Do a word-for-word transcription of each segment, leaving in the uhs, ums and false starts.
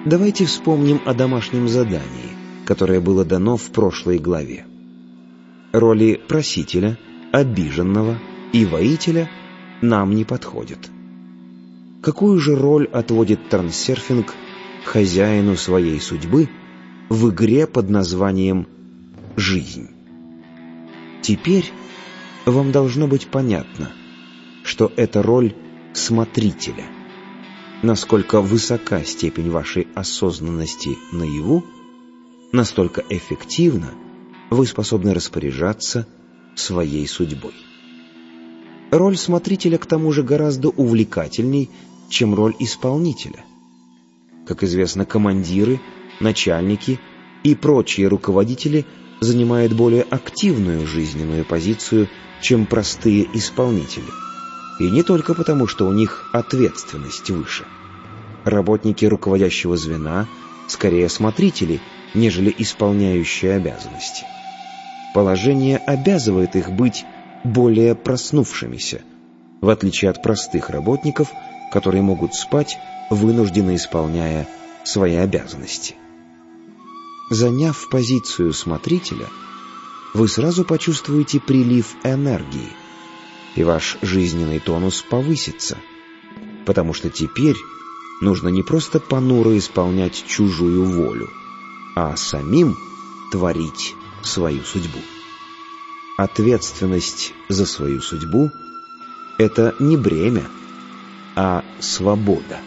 Давайте вспомним о домашнем задании, которое было дано в прошлой главе. Роли просителя, обиженного и воителя нам не подходят. Какую же роль отводит трансерфинг хозяину своей судьбы в игре под названием «Жизнь»? Теперь вам должно быть понятно, что это роль смотрителя. Насколько высока степень вашей осознанности наяву, настолько эффективно вы способны распоряжаться своей судьбой. Роль смотрителя, к тому же, гораздо увлекательней, чем роль исполнителя. Как известно, командиры, начальники и прочие руководители занимают более активную жизненную позицию, чем простые исполнители. И не только потому, что у них ответственность выше. Работники руководящего звена скорее смотрители, нежели исполняющие обязанности. Положение обязывает их быть более проснувшимися, в отличие от простых работников, которые могут спать, вынужденно исполняя свои обязанности. Заняв позицию смотрителя, вы сразу почувствуете прилив энергии, и ваш жизненный тонус повысится, потому что теперь нужно не просто понуро исполнять чужую волю, а самим творить свою судьбу. Ответственность за свою судьбу — это не бремя, а свобода.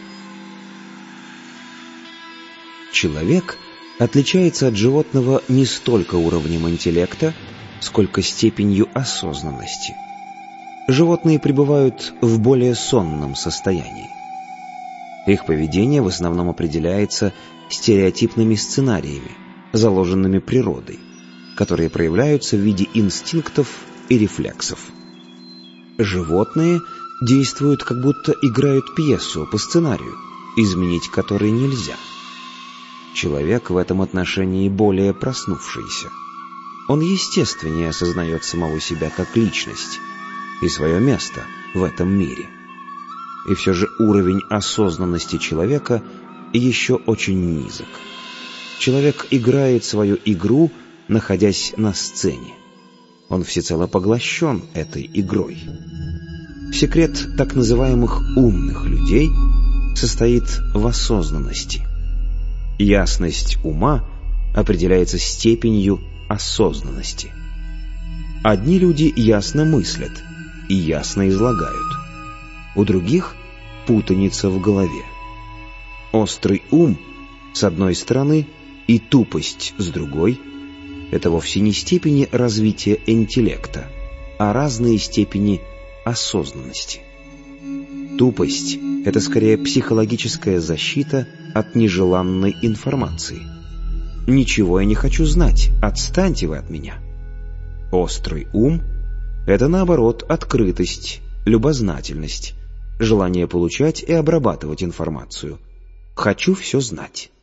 Человек отличается от животного не столько уровнем интеллекта, сколько степенью осознанности. Животные пребывают в более сонном состоянии. Их поведение в основном определяется стереотипными сценариями, заложенными природой, которые проявляются в виде инстинктов и рефлексов. Животные действуют, как будто играют пьесу по сценарию, изменить который нельзя. Человек в этом отношении более проснувшийся. Он естественнее осознает самого себя как личность и свое место в этом мире. И все же уровень осознанности человека еще очень низок. Человек играет свою игру, находясь на сцене. Он всецело поглощен этой игрой. Секрет так называемых умных людей состоит в осознанности. Ясность ума определяется степенью осознанности. Одни люди ясно мыслят и ясно излагают. У других путаница в голове. Острый ум с одной стороны и тупость с другой — это вовсе не степени развития интеллекта, а разные степени осознанности. Тупость — это скорее психологическая защита от нежеланной информации. «Ничего я не хочу знать, отстаньте вы от меня». Острый ум — это, наоборот, открытость, любознательность, желание получать и обрабатывать информацию. «Хочу все знать».